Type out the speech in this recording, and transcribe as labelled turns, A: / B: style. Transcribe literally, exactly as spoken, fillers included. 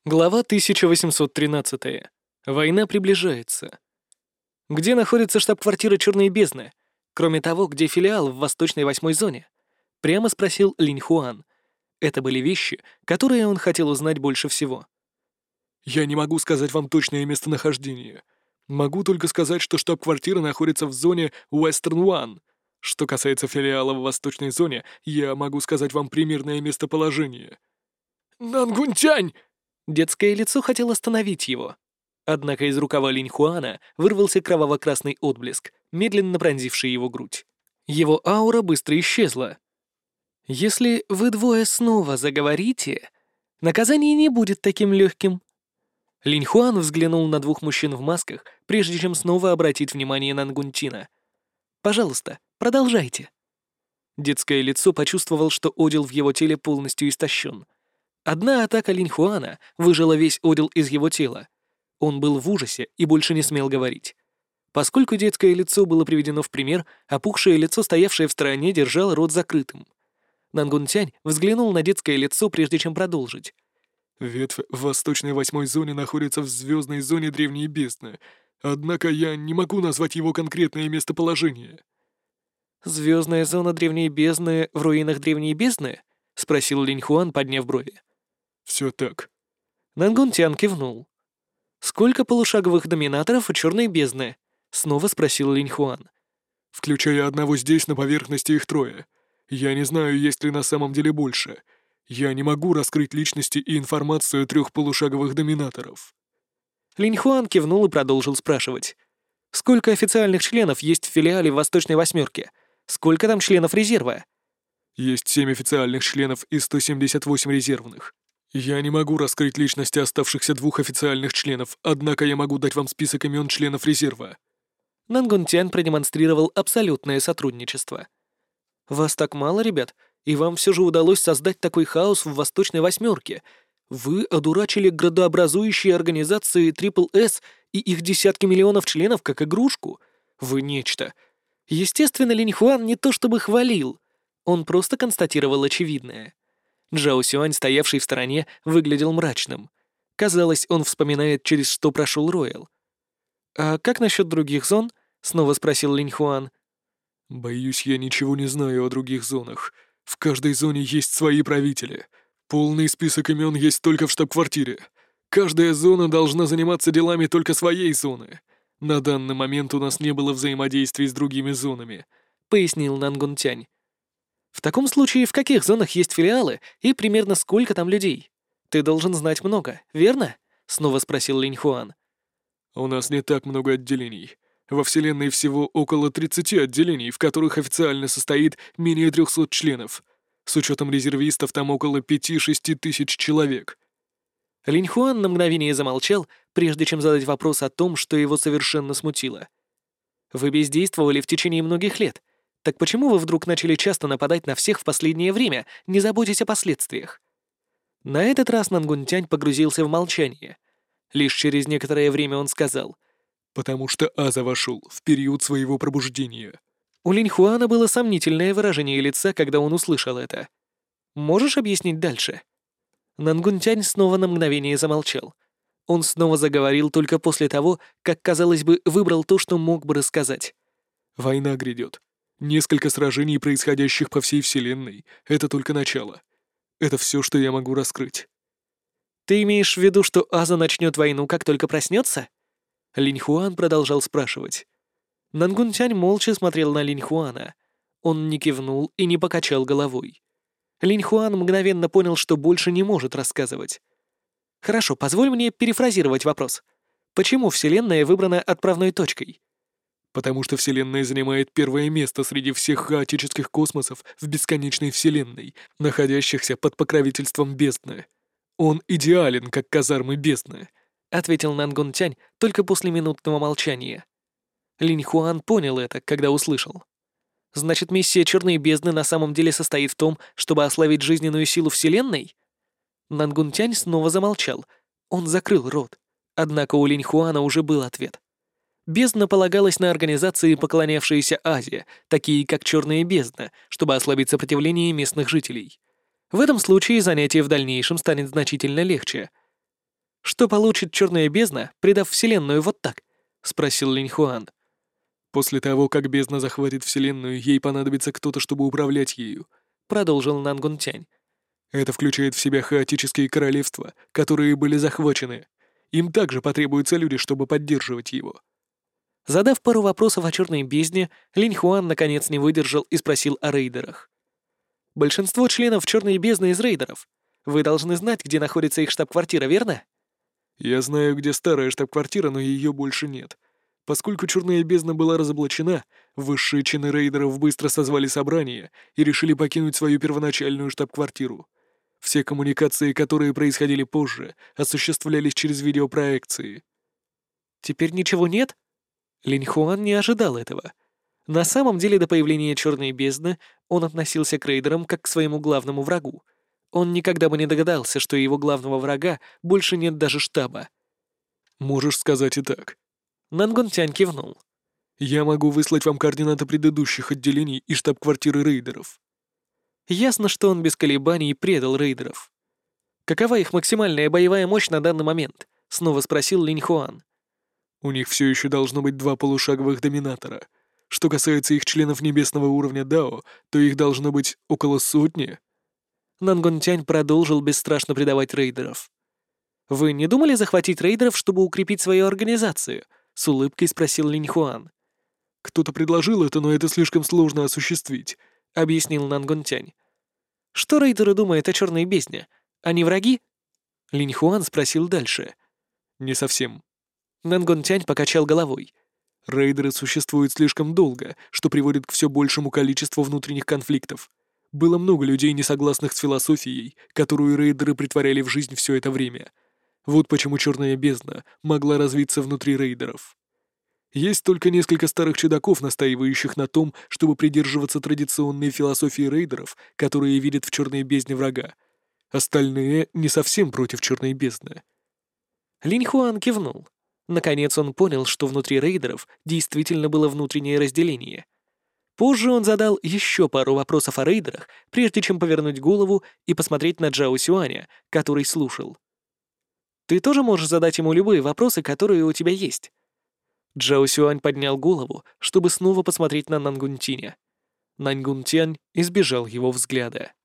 A: Глава тысяча восемьсот тринадцать. Война приближается. Где находится штаб-квартира Черной бездны? Кроме того, где филиал в Восточной восьмой зоне? Прямо спросил Линь Хуан. Это были вещи, которые он хотел узнать больше всего.
B: «Я не могу сказать вам точное местонахождение. Могу только сказать, что штаб-квартира находится в зоне Western One. Что касается филиала в Восточной зоне, я могу сказать вам примерное местоположение». «Нангунтянь!»
A: Детское лицо хотело остановить его. Однако из рукава Линь Хуана вырвался кроваво-красный отблеск, медленно пронзивший его грудь. Его аура быстро исчезла. «Если вы двое снова заговорите, наказание не будет таким легким». Линь Хуан взглянул на двух мужчин в масках, прежде чем снова обратить внимание на Нгунтина. «Пожалуйста, продолжайте». Детское лицо почувствовал, что одел в его теле полностью истощен. Одна атака Линь Хуана выжила весь одел из его тела. Он был в ужасе и больше не смел говорить. Поскольку детское лицо было приведено в пример, опухшее лицо, стоявшее в стороне, держало рот закрытым. Нангунтянь взглянул на детское лицо, прежде чем продолжить.
B: «Ветвь в Восточной восьмой зоне находится в звездной зоне Древней бездны, однако я не могу назвать его конкретное местоположение».
A: «Звездная зона Древней бездны в руинах Древней бездны?» — спросил Линь Хуан, подняв брови.
B: «Все так».
A: Нангунтян кивнул. «Сколько полушаговых доминаторов у Черной бездны?» — снова спросил Линь Хуан.
B: «Включая одного здесь, на поверхности их трое. Я не знаю, есть ли на самом деле больше. Я не могу раскрыть личности и информацию трех полушаговых доминаторов».
A: Линь Хуан кивнул и продолжил спрашивать. «Сколько официальных членов есть в филиале в Восточной восьмерке? Сколько там членов резерва?»
B: «Есть семь официальных членов и сто семьдесят восемь резервных. Я не могу раскрыть личности оставшихся двух официальных членов, однако я могу дать вам список имен членов резерва».
A: Нангунтян продемонстрировал абсолютное сотрудничество. «Вас так мало, ребят, и вам все же удалось создать такой хаос в Восточной восьмерке. Вы одурачили градообразующие организации Трипл С и их десятки миллионов членов как игрушку. Вы нечто». Естественно, Линь Хуан не то чтобы хвалил, он просто констатировал очевидное. Джао Сюань, стоявший в стороне, выглядел мрачным. Казалось, он вспоминает, через что прошел Роял. «А как насчет других зон?» — снова спросил Линь Хуан.
B: «Боюсь, я ничего не знаю о других зонах. В каждой зоне есть свои правители. Полный список имен есть только в штаб-квартире. Каждая зона должна заниматься делами только своей зоны. На данный момент у нас не было взаимодействий с другими зонами», — пояснил Нангунтянь.
A: «В таком случае, в каких зонах есть филиалы и примерно сколько там людей? Ты должен знать много, верно?» — снова спросил Линь Хуан.
B: «У нас не так много отделений. Во Вселенной всего около тридцати отделений, в которых официально состоит менее трехсот членов. С учетом резервистов там около пяти-шести тысяч человек».
A: Линь Хуан на мгновение замолчал, прежде чем задать вопрос о том, что его совершенно смутило. «Вы бездействовали в течение многих лет. Так почему вы вдруг начали часто нападать на всех в последнее время, не заботясь о последствиях?» На этот раз Нангунтянь погрузился в молчание. Лишь через некоторое время он сказал:
B: «Потому что Аза вошел в период своего пробуждения».
A: У Линь Хуана было сомнительное выражение лица, когда он услышал это. «Можешь объяснить дальше?» Нангунтянь снова на мгновение замолчал. Он снова заговорил только после того, как, казалось бы, выбрал то, что мог бы рассказать.
B: «Война грядет. Несколько сражений, происходящих по всей Вселенной, это только начало. Это все, что я могу раскрыть».
A: «Ты имеешь в виду, что Аза начнет войну, как только проснется?» Линь Хуан продолжал спрашивать. Нангунтянь молча смотрел на Линь Хуана. Он не кивнул и не покачал головой. Линь Хуан мгновенно понял, что больше не может рассказывать. «Хорошо, позволь мне перефразировать вопрос. Почему Вселенная выбрана отправной точкой?»
B: «Потому что Вселенная занимает первое место среди всех хаотических космосов в бесконечной Вселенной, находящихся под покровительством бездны. Он идеален, как казармы бездны»,
A: — ответил Нангунтянь только после минутного молчания. Линь Хуан понял это, когда услышал. «Значит, миссия Черной бездны на самом деле состоит в том, чтобы ослабить жизненную силу Вселенной?» Нангунтянь снова замолчал. Он закрыл рот. Однако у Линь Хуана уже был ответ. Бездна полагалась на организации, поклонявшиеся Азе, такие как Черная бездна, чтобы ослабить сопротивление местных жителей. В этом случае занятие в дальнейшем станет значительно легче. «Что получит черная бездна, предав Вселенную вот так?» — спросил Линь Хуан.
B: «После того, как бездна захватит Вселенную, ей понадобится кто-то, чтобы управлять ею», — продолжил Нангун Тянь. «Это включает в себя хаотические королевства, которые были захвачены. Им также потребуются люди, чтобы поддерживать его».
A: Задав пару вопросов о черной бездне, Линь Хуан наконец не выдержал и спросил о рейдерах. «Большинство членов черной бездны из рейдеров. Вы должны знать, где находится их штаб-квартира, верно?»
B: «Я знаю, где старая штаб-квартира, но ее больше нет. Поскольку черная бездна была разоблачена, высшие чины рейдеров быстро созвали собрание и решили покинуть свою первоначальную штаб-квартиру. Все коммуникации, которые происходили позже, осуществлялись через видеопроекции».
A: «Теперь ничего нет?» Линь Хуан не ожидал этого. На самом деле, до появления черной бездны он относился к рейдерам как к своему главному врагу. Он никогда бы не догадался, что его главного врага больше нет даже штаба.
B: «Можешь сказать и так».
A: Нангун Тянь кивнул.
B: «Я могу выслать вам координаты предыдущих отделений и штаб-квартиры рейдеров».
A: Ясно, что он без колебаний предал рейдеров. «Какова их максимальная боевая мощь на данный момент?» — снова спросил Линь Хуан.
B: «У них все еще должно быть два полушаговых доминатора. Что касается их членов небесного уровня Дао, то их должно быть около сотни».
A: Нангун Тянь продолжил бесстрашно предавать рейдеров. «Вы не думали захватить рейдеров, чтобы укрепить свою организацию?» — с улыбкой спросил Линь Хуан.
B: «Кто-то предложил это, но это слишком сложно осуществить», — объяснил Нангун Тянь. «Что рейдеры думают о черной бездне? Они враги?» Линь Хуан спросил дальше. «Не совсем».
A: Нангун Тянь покачал головой.
B: «Рейдеры существуют слишком долго, что приводит к все большему количеству внутренних конфликтов. Было много людей, не согласных с философией, которую рейдеры притворяли в жизнь все это время. Вот почему черная бездна могла развиться внутри рейдеров. Есть только несколько старых чудаков, настаивающих на том, чтобы придерживаться традиционной философии рейдеров, которые видят в черной бездне врага. Остальные не совсем против черной бездны».
A: Линь Хуан кивнул. Наконец он понял, что внутри рейдеров действительно было внутреннее разделение. Позже он задал еще пару вопросов о рейдерах, прежде чем повернуть голову и посмотреть на Джао Сюаня, который слушал. «Ты тоже можешь задать ему любые вопросы, которые у тебя есть?» Джао Сюань поднял голову, чтобы снова посмотреть на Нангун Тяня. Нангун Тянь избежал его взгляда.